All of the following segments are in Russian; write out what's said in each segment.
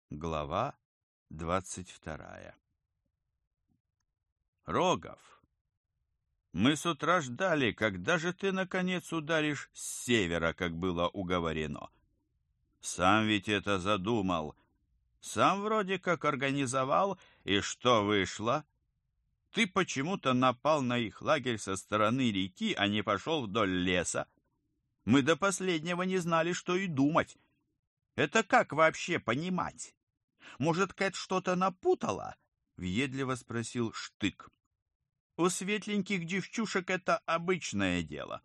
Глава 22. Рогов, мы с утра ждали, когда же ты, наконец, ударишь с севера, как было уговорено. Сам ведь это задумал, сам вроде как организовал, и что вышло? Ты почему-то напал на их лагерь со стороны реки, а не пошел вдоль леса. Мы до последнего не знали, что и думать. Это как вообще понимать? Может, Кэт что-то напутала? Въедливо спросил Штык. У светленьких девчушек это обычное дело.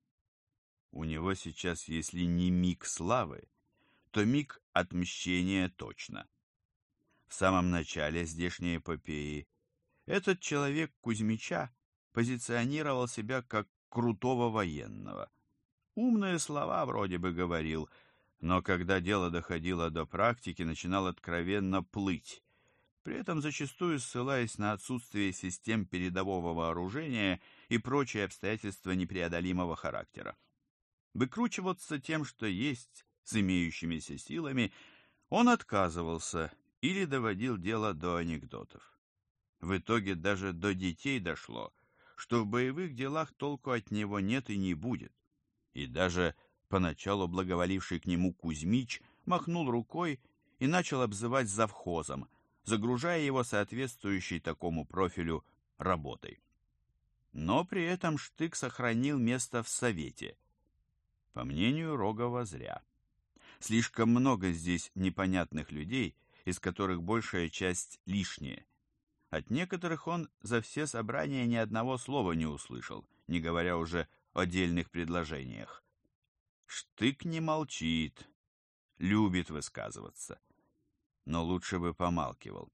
У него сейчас, если не миг славы, то миг отмщения точно. В самом начале здешней эпопеи этот человек Кузьмича позиционировал себя как крутого военного. Умные слова вроде бы говорил, но когда дело доходило до практики, начинал откровенно плыть, при этом зачастую ссылаясь на отсутствие систем передового вооружения и прочие обстоятельства непреодолимого характера. Выкручиваться тем, что есть, с имеющимися силами, он отказывался или доводил дело до анекдотов. В итоге даже до детей дошло, что в боевых делах толку от него нет и не будет, и даже поначалу благоволивший к нему Кузьмич махнул рукой и начал обзывать завхозом, загружая его соответствующей такому профилю работой. Но при этом Штык сохранил место в совете. По мнению Рогова, зря. Слишком много здесь непонятных людей, из которых большая часть лишние. От некоторых он за все собрания ни одного слова не услышал, не говоря уже о дельных предложениях. Штык не молчит, любит высказываться, но лучше бы помалкивал.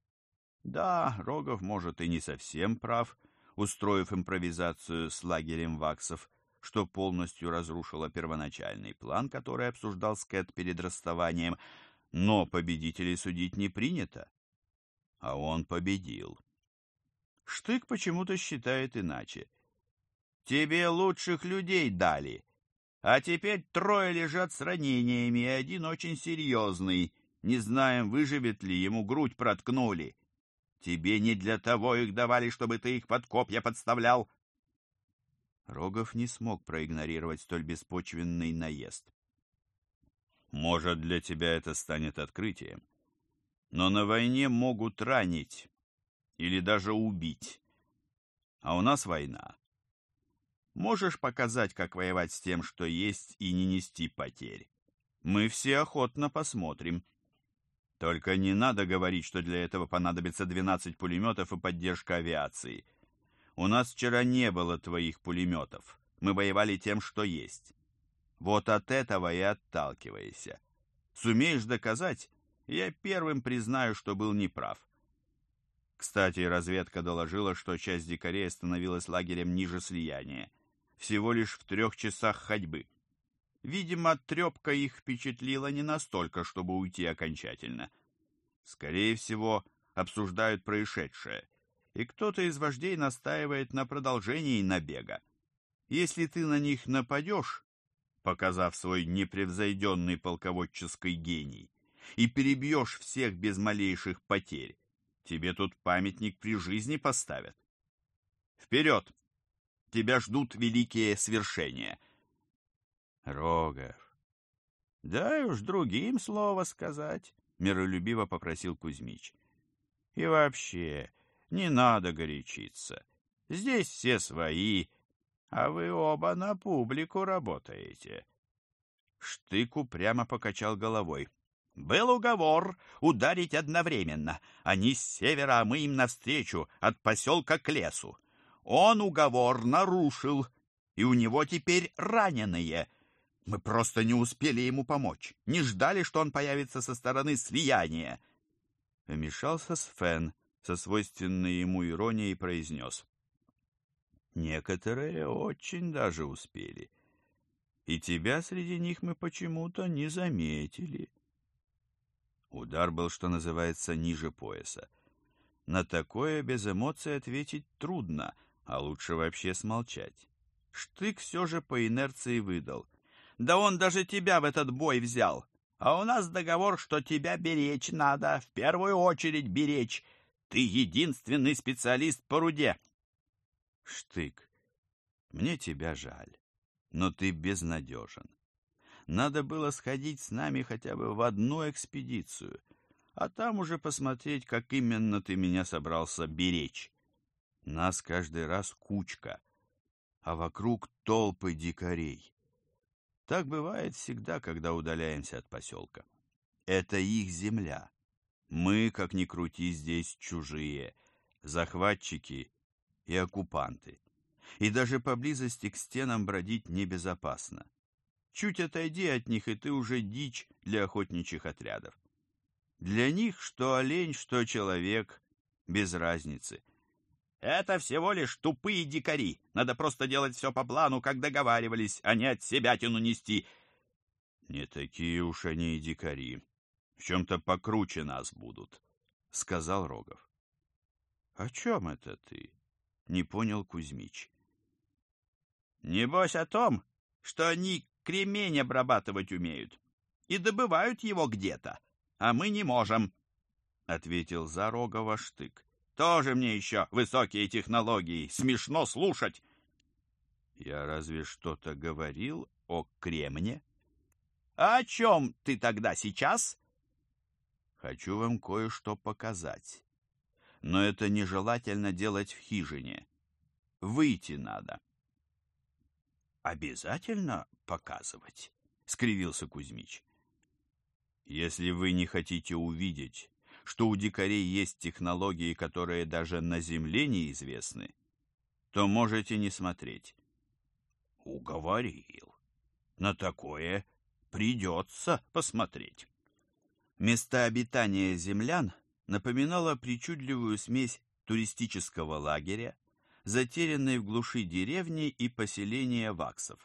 Да, Рогов, может, и не совсем прав, устроив импровизацию с лагерем ваксов, что полностью разрушило первоначальный план, который обсуждал с Кэт перед расставанием, но победителей судить не принято. А он победил. Штык почему-то считает иначе. Тебе лучших людей дали, а теперь трое лежат с ранениями, и один очень серьезный. Не знаем, выживет ли, ему грудь проткнули. Тебе не для того их давали, чтобы ты их под копья подставлял. Рогов не смог проигнорировать столь беспочвенный наезд. Может, для тебя это станет открытием, но на войне могут ранить или даже убить. А у нас война. Можешь показать, как воевать с тем, что есть, и не нести потерь? Мы все охотно посмотрим. Только не надо говорить, что для этого понадобится 12 пулеметов и поддержка авиации. У нас вчера не было твоих пулеметов. Мы воевали тем, что есть. Вот от этого и отталкивайся. Сумеешь доказать, я первым признаю, что был неправ. Кстати, разведка доложила, что часть дикарей остановилась лагерем ниже слияния, всего лишь в 3 часах ходьбы. Видимо, трепка их впечатлила не настолько, чтобы уйти окончательно. Скорее всего, обсуждают происшедшее, и кто-то из вождей настаивает на продолжении набега. Если ты на них нападешь, показав свой непревзойденный полководческий гений, и перебьешь всех без малейших потерь, тебе тут памятник при жизни поставят. Вперед! Тебя ждут великие свершения. Рогов, дай уж другим слово сказать, миролюбиво попросил Кузьмич. И вообще, не надо горячиться. Здесь все свои, а вы оба на публику работаете. Штык упрямо покачал головой. Был уговор ударить одновременно. Они с севера, а мы им навстречу, от поселка к лесу. Он уговор нарушил, и у него теперь раненые. Мы просто не успели ему помочь, не ждали, что он появится со стороны слияния. Вмешался Сфен со свойственной ему иронией и произнес. Некоторые очень даже успели. И тебя среди них мы почему-то не заметили. Удар был, что называется, ниже пояса. На такое без эмоций ответить трудно, а лучше вообще смолчать. Штык все же по инерции выдал. Да он даже тебя в этот бой взял. А у нас договор, что тебя беречь надо, в первую очередь беречь. Ты единственный специалист по руде. Штык, мне тебя жаль, но ты безнадежен. Надо было сходить с нами хотя бы в одну экспедицию, а там уже посмотреть, как именно ты меня собрался беречь. Нас каждый раз кучка, а вокруг толпы дикарей. Так бывает всегда, когда удаляемся от поселка. Это их земля. Мы, как ни крути, здесь чужие, захватчики и оккупанты. И даже поблизости к стенам бродить небезопасно. Чуть отойди от них, и ты уже дичь для охотничьих отрядов. Для них что олень, что человек, без разницы. Это всего лишь тупые дикари. Надо просто делать все по плану, как договаривались, а не от себятину нести. Не такие уж они и дикари. В чем-то покруче нас будут, — сказал Рогов. — О чем это ты? — не понял Кузьмич. — Небось о том, что они кремень обрабатывать умеют и добывают его где-то, а мы не можем, — ответил за Рогова Штык. — Тоже мне еще высокие технологии, смешно слушать. — Я разве что-то говорил о кремне? — А о чем ты тогда сейчас? — Хочу вам кое-что показать. Но это нежелательно делать в хижине. Выйти надо. — Обязательно показывать? — скривился Кузьмич. — Если вы не хотите увидеть, что у дикарей есть технологии, которые даже на земле неизвестны, то можете не смотреть. — Уговорил. На такое придется посмотреть. Место обитания землян напоминало причудливую смесь туристического лагеря, затерянной в глуши деревни и поселения ваксов.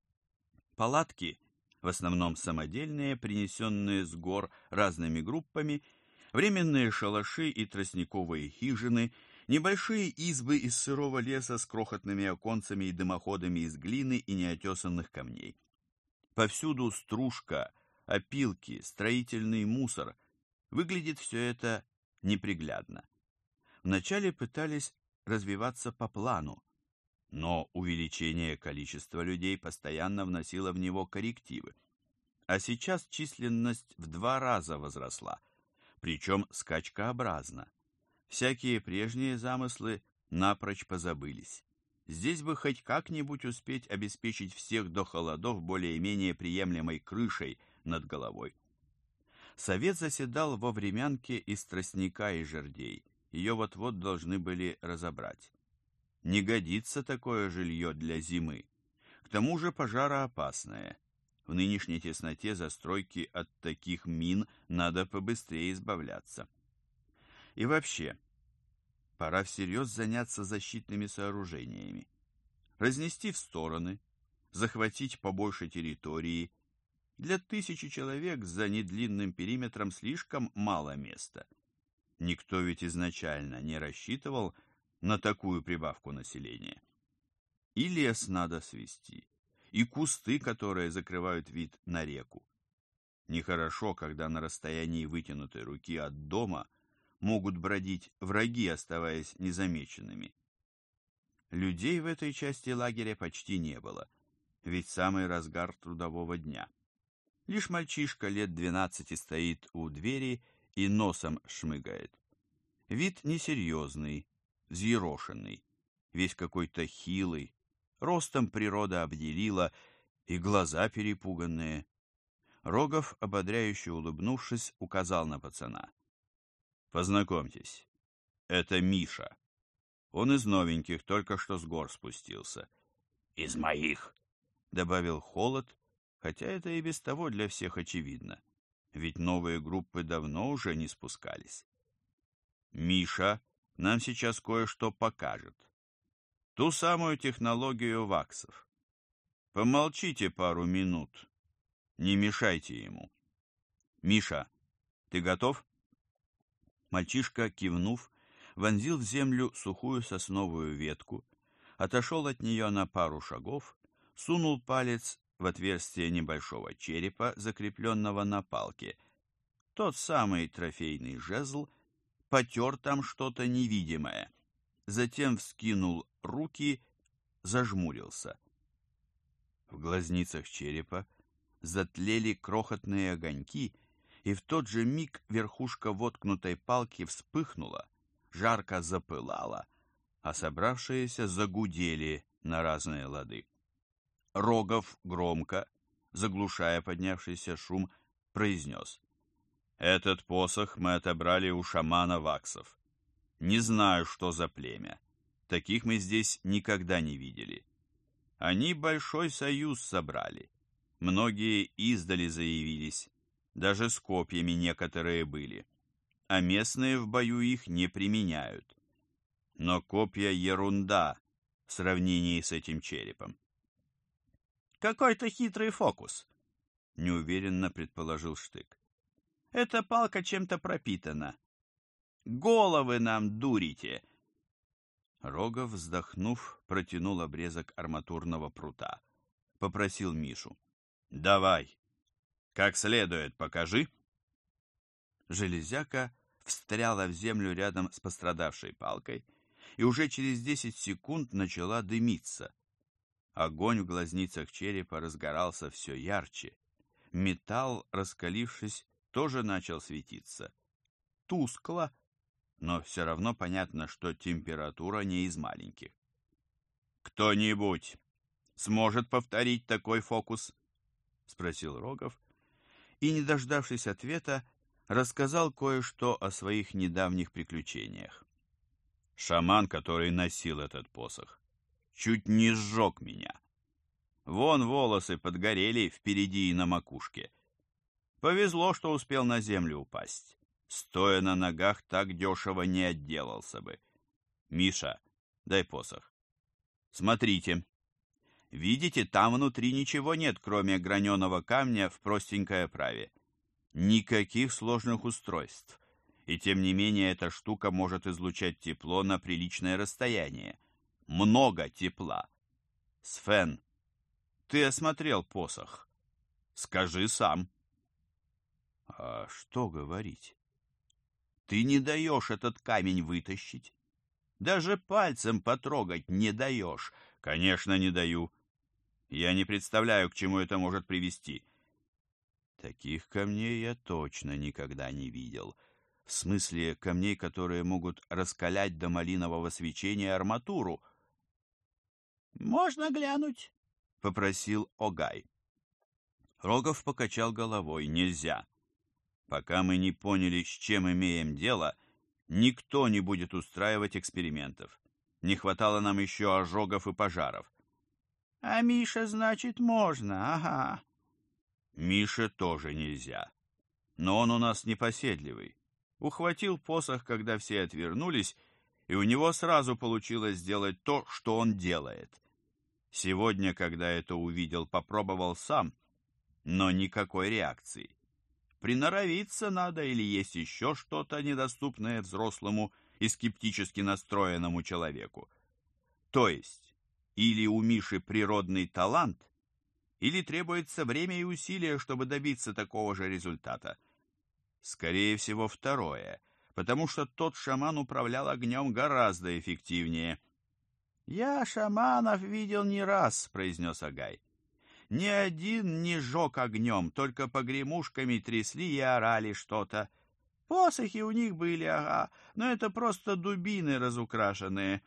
Палатки, в основном самодельные, принесенные с гор разными группами, временные шалаши и тростниковые хижины, небольшие избы из сырого леса с крохотными оконцами и дымоходами из глины и неотесанных камней. Повсюду стружка, опилки, строительный мусор. Выглядит все это неприглядно. Вначале пытались развиваться по плану, но увеличение количества людей постоянно вносило в него коррективы. А сейчас численность в 2 раза возросла, причем скачкообразно. Всякие прежние замыслы напрочь позабылись. Здесь бы хоть как-нибудь успеть обеспечить всех до холодов более-менее приемлемой крышей над головой. Совет заседал во времянке из тростника и жердей. Ее вот-вот должны были разобрать. Не годится такое жилье для зимы. К тому же пожароопасное. В нынешней тесноте застройки от таких мин надо побыстрее избавляться. И вообще, пора всерьез заняться защитными сооружениями. Разнести в стороны, захватить побольше территории. Для 1000 человек за недлинным периметром слишком мало места. Никто ведь изначально не рассчитывал на такую прибавку населения. И лес надо свести, и кусты, которые закрывают вид на реку. Нехорошо, когда на расстоянии вытянутой руки от дома могут бродить враги, оставаясь незамеченными. Людей в этой части лагеря почти не было, ведь самый разгар трудового дня. Лишь мальчишка лет 12 стоит у двери и носом шмыгает. Вид несерьезный, взъерошенный, весь какой-то хилый, ростом природа обделила, и глаза перепуганные. Рогов, ободряюще улыбнувшись, указал на пацана. «Познакомьтесь, это Миша. Он из новеньких, только что с гор спустился». «Из моих», — добавил Холод, хотя это и без того для всех очевидно, ведь новые группы давно уже не спускались. «Миша нам сейчас кое-что покажет. Ту самую технологию ваксов. Помолчите пару минут, не мешайте ему. Миша, ты готов?» Мальчишка, кивнув, вонзил в землю сухую сосновую ветку, отошел от нее на пару шагов, сунул палец в отверстие небольшого черепа, закрепленного на палке. Тот самый трофейный жезл, потер там что-то невидимое. Затем вскинул руки, зажмурился. В глазницах черепа затлели крохотные огоньки, и в тот же миг верхушка воткнутой палки вспыхнула, жарко запылала, а собравшиеся загудели на разные лады. Рогов громко, заглушая поднявшийся шум, произнес: «Этот посох мы отобрали у шамана ваксов. Не знаю, что за племя. Таких мы здесь никогда не видели. Они большой союз собрали. Многие издали заявились, даже с копьями некоторые были, а местные в бою их не применяют. Но копья ерунда в сравнении с этим черепом». «Какой-то хитрый фокус», — неуверенно предположил Штык. «Эта палка чем-то пропитана. Головы нам дурите!» Рогов, вздохнув, протянул обрезок арматурного прута. Попросил Мишу: «Давай, как следует покажи». Железяка встряла в землю рядом с пострадавшей палкой и уже через 10 секунд начала дымиться. Огонь в глазницах черепа разгорался все ярче. Металл, раскалившись, тоже начал светиться. Тускло, но все равно понятно, что температура не из маленьких. «Кто-нибудь сможет повторить такой фокус?» — спросил Рогов, и, не дождавшись ответа, рассказал кое-что о своих недавних приключениях. «Шаман, который носил этот посох, чуть не сжег меня. Вон волосы подгорели впереди и на макушке. Повезло, что успел на землю упасть. Стоя на ногах, так дешево не отделался бы. Миша, дай посох. Смотрите. Видите, там внутри ничего нет, кроме граненого камня в простенькой оправе. Никаких сложных устройств. И тем не менее эта штука может излучать тепло на приличное расстояние. Много тепла. Свен, ты осмотрел посох. Скажи сам». «А что говорить? Ты не даешь этот камень вытащить. Даже пальцем потрогать не даешь». «Конечно, не даю. Я не представляю, к чему это может привести». «Таких камней я точно никогда не видел. В смысле, камней, которые могут раскалять до малинового свечения арматуру». «Можно глянуть?» — попросил Огай. Рогов покачал головой. «Нельзя. Пока мы не поняли, с чем имеем дело, никто не будет устраивать экспериментов. Не хватало нам еще ожогов и пожаров». «А Миша, значит, можно, ага». «Мише тоже нельзя. Но он у нас непоседливый. Ухватил посох, когда все отвернулись, и у него сразу получилось сделать то, что он делает. Сегодня, когда это увидел, попробовал сам, но никакой реакции. Приноровиться надо или есть еще что-то недоступное взрослому и скептически настроенному человеку. То есть, или у Миши природный талант, или требуется время и усилия, чтобы добиться такого же результата. Скорее всего, второе, потому что тот шаман управлял огнем гораздо эффективнее. «Я шаманов видел не раз», — произнес Огай. «Ни один не жег огнем, только погремушками трясли и орали что-то. Посохи у них были, ага, но это просто дубины разукрашенные».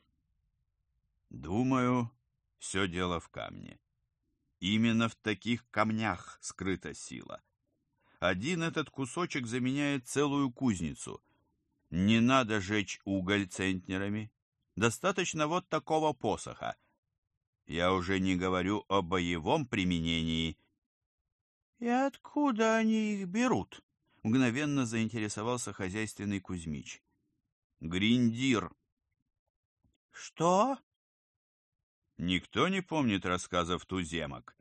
«Думаю, все дело в камне. Именно в таких камнях скрыта сила. Один этот кусочек заменяет целую кузницу. Не надо жечь уголь центнерами. Достаточно вот такого посоха. Я уже не говорю о боевом применении». «И откуда они их берут?» — мгновенно заинтересовался хозяйственный Кузьмич. «Гриндир». «Что?» Никто не помнит рассказов туземок.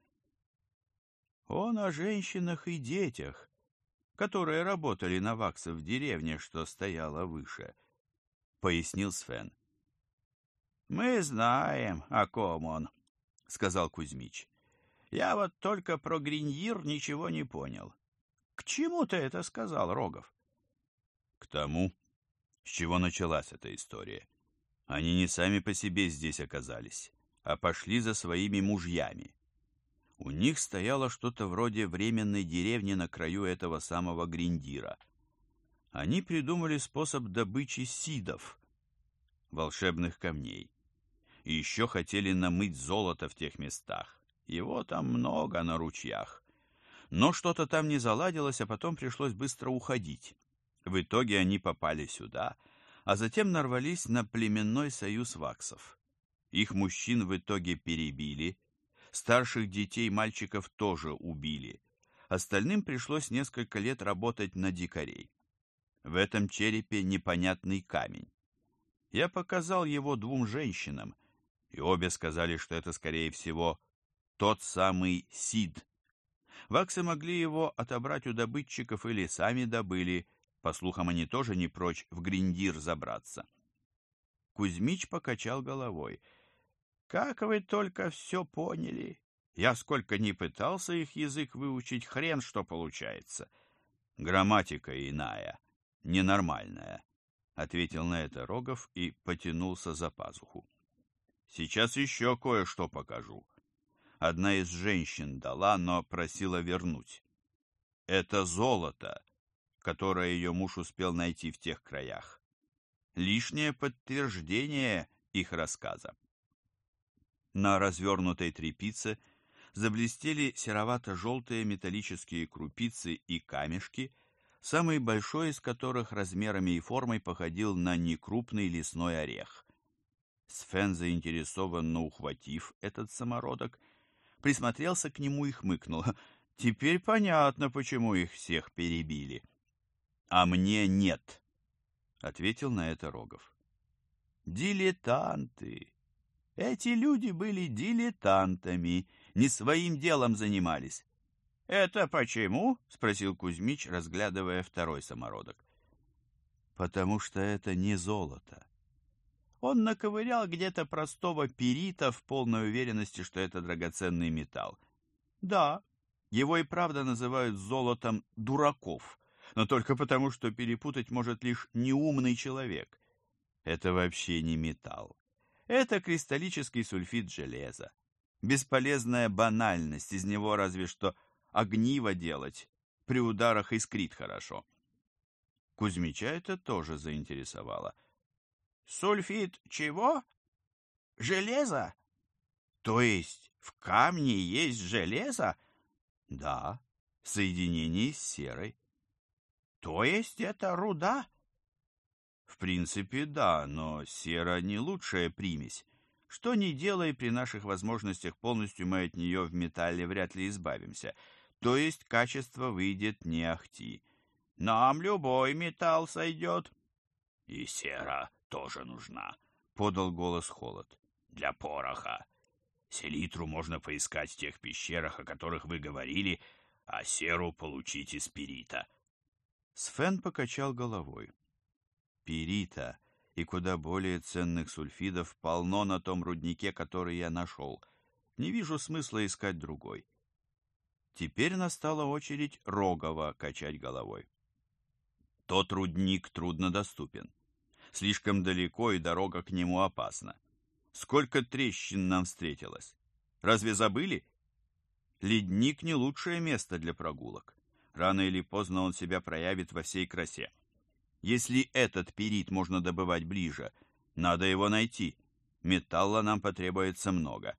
Он о женщинах и детях, которые работали на ваксов в деревне, что стояла выше, — пояснил Свен. «Мы знаем, о ком он», — сказал Кузьмич. Я вот только про Гриньир ничего не понял. К чему ты это сказал, Рогов? К тому, с чего началась эта история. Они не сами по себе здесь оказались, а пошли за своими мужьями. У них стояло что-то вроде временной деревни на краю этого самого Гриндира. Они придумали способ добычи сидов, волшебных камней. И еще хотели намыть золото в тех местах. Его там много на ручьях. Но что-то там не заладилось, а потом пришлось быстро уходить. В итоге они попали сюда, а затем нарвались на племенной союз ваксов. Их мужчин в итоге перебили, старших детей мальчиков тоже убили. Остальным пришлось несколько лет работать на дикарей. В этом черепе непонятный камень. Я показал его двум женщинам, и обе сказали, что это, скорее всего, тот самый Сид. Ваксы могли его отобрать у добытчиков или сами добыли, по слухам, они тоже не прочь в Гриндир забраться. Кузьмич покачал головой. «Как вы только все поняли! Я сколько ни пытался их язык выучить, хрен что получается. Грамматика иная, ненормальная», — ответил на это Рогов и потянулся за пазуху. «Сейчас еще кое-что покажу. Одна из женщин дала, но просила вернуть. Это золото, которое ее муж успел найти в тех краях. Лишнее подтверждение их рассказа». На развернутой тряпице заблестели серовато-желтые металлические крупицы и камешки, самый большой из которых размерами и формой походил на некрупный лесной орех. Сфен, заинтересованно ухватив этот самородок, присмотрелся к нему и хмыкнул. «Теперь понятно, почему их всех перебили». «А мне нет», — ответил на это Рогов. «Дилетанты! Эти люди были дилетантами, не своим делом занимались». «Это почему?» — спросил Кузьмич, разглядывая второй самородок. «Потому что это не золото». Он наковырял где-то простого пирита в полной уверенности, что это драгоценный металл. Да, его и правда называют золотом дураков, но только потому, что перепутать может лишь неумный человек. Это вообще не металл. Это кристаллический сульфид железа. Бесполезная банальность, из него разве что огниво делать, при ударах искрит хорошо. Кузьмича это тоже заинтересовало. «Сульфид чего? Железо? То есть в камне есть железо?» «Да, в соединении с серой». «То есть это руда?» «В принципе, да, но сера не лучшая примесь. Что ни делай, при наших возможностях полностью мы от нее в металле вряд ли избавимся. То есть качество выйдет не ахти. Нам любой металл сойдет». «И сера тоже нужна», — подал голос Холод. «Для пороха. Селитру можно поискать в тех пещерах, о которых вы говорили, а серу получить из пирита». Сфен покачал головой. «Пирита и куда более ценных сульфидов полно на том руднике, который я нашел. Не вижу смысла искать другой». Теперь настала очередь Рогова качать головой. Тот рудник труднодоступен. Слишком далеко, и дорога к нему опасна. Сколько трещин нам встретилось. Разве забыли? Ледник не лучшее место для прогулок. Рано или поздно он себя проявит во всей красе. Если этот пирит можно добывать ближе, надо его найти. Металла нам потребуется много.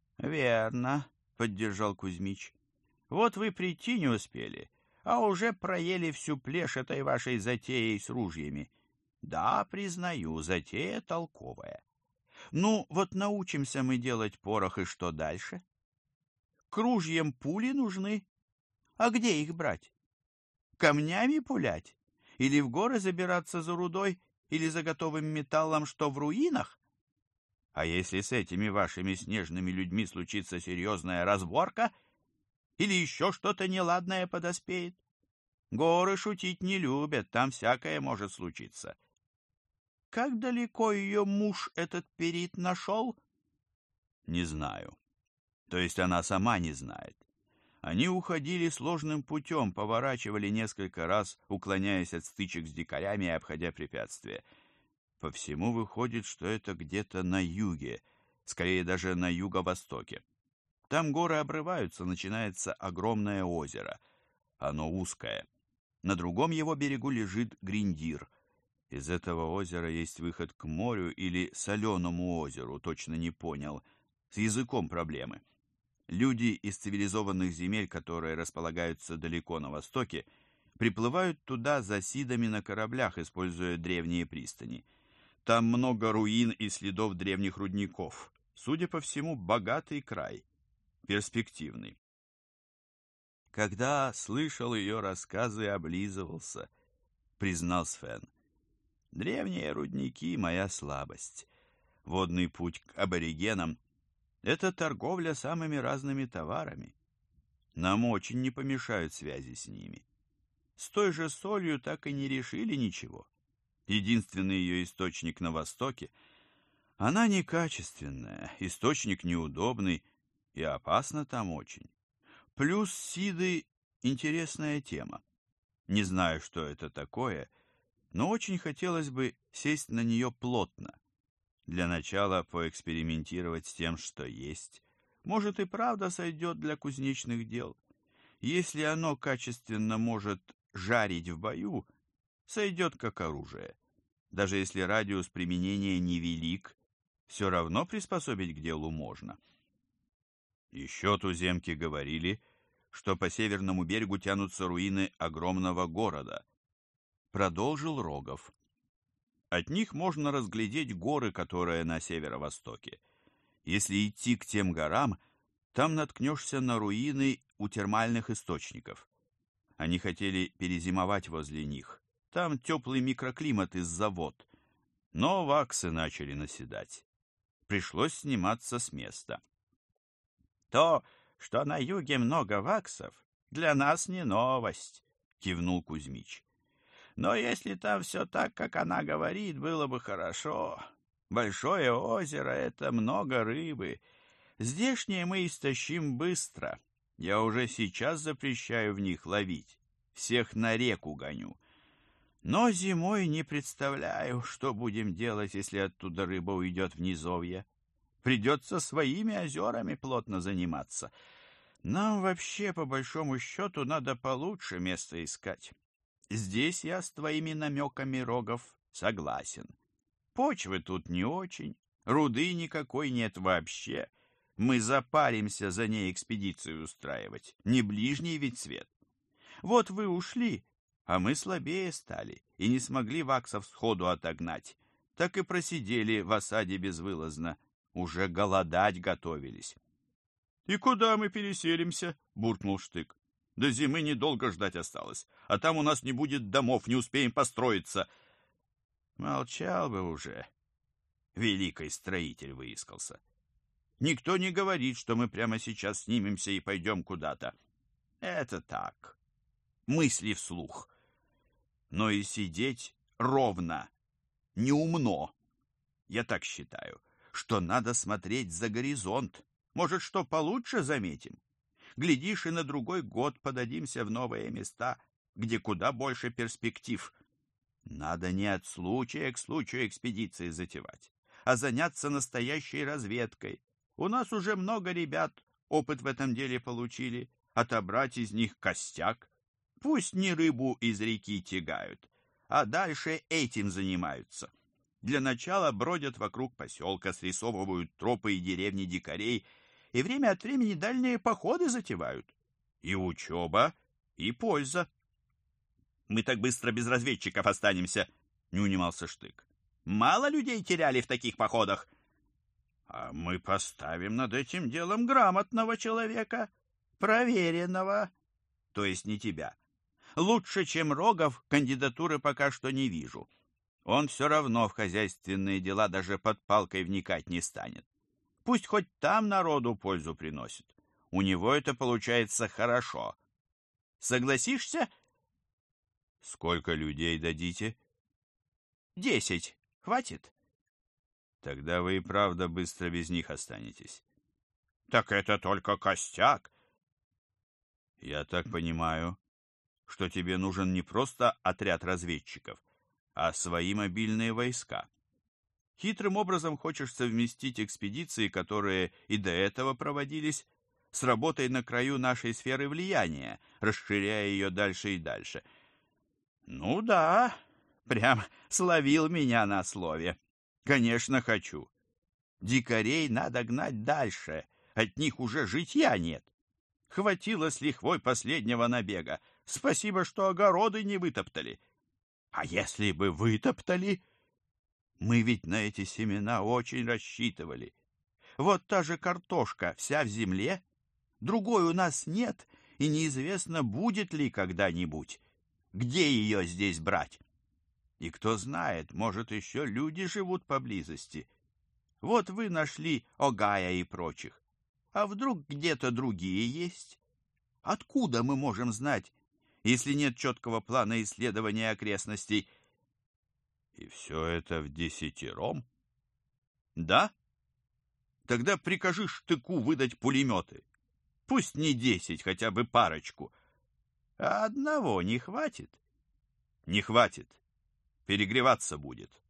Верно, поддержал Кузьмич. Вот вы прийти не успели, а уже проели всю плешь этой вашей затеей с ружьями. Да, признаю, затея толковая. Ну, вот научимся мы делать порох, и что дальше? К ружьям пули нужны. А где их брать? Камнями пулять? Или в горы забираться за рудой, или за готовым металлом, что в руинах? А если с этими вашими снежными людьми случится серьезная разборка, или еще что-то неладное подоспеет? Горы шутить не любят, там всякое может случиться. Как далеко ее муж этот пирит нашел? Не знаю. То есть она сама не знает. Они уходили сложным путем, поворачивали несколько раз, уклоняясь от стычек с дикарями и обходя препятствия. По всему выходит, что это где-то на юге, скорее даже на юго-востоке. Там горы обрываются, начинается огромное озеро. Оно узкое. На другом его берегу лежит Гриндир. Из этого озера есть выход к морю или соленому озеру, точно не понял. С языком проблемы. Люди из цивилизованных земель, которые располагаются далеко на востоке, приплывают туда за сидами на кораблях, используя древние пристани. Там много руин и следов древних рудников. Судя по всему, богатый край, перспективный. Когда слышал ее рассказы, облизывался, признал Свен. Древние рудники — моя слабость. Водный путь к аборигенам — это торговля самыми разными товарами. Нам очень не помешают связи с ними. С той же солью так и не решили ничего. Единственный ее источник на востоке. Она некачественная, источник неудобный и опасно там очень. Плюс сиды — интересная тема. Не знаю, что это такое, но очень хотелось бы сесть на нее плотно. Для начала поэкспериментировать с тем, что есть. Может, и правда сойдет для кузнечных дел. Если оно качественно может жарить в бою, сойдет как оружие. Даже если радиус применения невелик, все равно приспособить к делу можно. Еще туземки говорили, что по северному берегу тянутся руины огромного города. Продолжил Рогов. От них можно разглядеть горы, которые на северо-востоке. Если идти к тем горам, там наткнешься на руины у термальных источников. Они хотели перезимовать возле них. Там теплый микроклимат из-за вод. Но ваксы начали наседать. Пришлось сниматься с места. То, что на юге много ваксов, для нас не новость, кивнул Кузьмич. Но если там все так, как она говорит, было бы хорошо. Большое озеро — это много рыбы. Здешние мы истощим быстро. Я уже сейчас запрещаю в них ловить. Всех на реку гоню. Но зимой не представляю, что будем делать, если оттуда рыба уйдет в низовье. Придется своими озерами плотно заниматься. Нам вообще, по большому счету, надо получше место искать. Здесь я с твоими намеками, Рогов, согласен. Почвы тут не очень, руды никакой нет вообще. Мы запаримся за ней экспедицию устраивать, не ближний ведь свет. Вот вы ушли, а мы слабее стали и не смогли ваксов сходу отогнать. Так и просидели в осаде безвылазно, уже голодать готовились. — И куда мы переселимся? — буркнул Штык. — До зимы недолго ждать осталось, а там у нас не будет домов, не успеем построиться. — Молчал бы уже. Великий строитель выискался. Никто не говорит, что мы прямо сейчас снимемся и пойдем куда-то. Это так. Мысли вслух. Но и сидеть ровно неумно. Я так считаю, что надо смотреть за горизонт. Может, что получше заметим? Глядишь, и на другой год подадимся в новые места, где куда больше перспектив. Надо не от случая к случаю экспедиции затевать, а заняться настоящей разведкой. У нас уже много ребят опыт в этом деле получили, отобрать из них костяк. Пусть не рыбу из реки тягают, а дальше этим занимаются. Для начала бродят вокруг поселка, срисовывают тропы и деревни дикарей, и время от времени дальние походы затевают. И учеба, и польза. Мы так быстро без разведчиков останемся, не унимался Штык. Мало людей теряли в таких походах. А мы поставим над этим делом грамотного человека, проверенного, то есть не тебя. Лучше, чем Рогов, кандидатуры пока что не вижу. Он все равно в хозяйственные дела даже под палкой вникать не станет. Пусть хоть там народу пользу приносит. У него это получается хорошо. Согласишься? Сколько людей дадите? 10. Хватит? Тогда вы и правда быстро без них останетесь. Так это только костяк. Я так понимаю, что тебе нужен не просто отряд разведчиков, а свои мобильные войска. Хитрым образом хочешь совместить экспедиции, которые и до этого проводились, с работой на краю нашей сферы влияния, расширяя ее дальше и дальше. Ну да, прям словил меня на слове. Конечно, хочу. Дикарей надо гнать дальше, от них уже житья нет. Хватило с лихвой последнего набега. Спасибо, что огороды не вытоптали. А если бы вытоптали? Мы ведь на эти семена очень рассчитывали. Вот та же картошка вся в земле, другой у нас нет, и неизвестно, будет ли когда-нибудь. Где ее здесь брать? И кто знает, может, еще люди живут поблизости. Вот вы нашли Огая и прочих. А вдруг где-то другие есть? Откуда мы можем знать, если нет четкого плана исследования окрестностей? И все это вдесятером? Да? Тогда прикажи Штыку выдать пулеметы. Пусть не 10, хотя бы парочку. А одного не хватит? Не хватит. Перегреваться будет.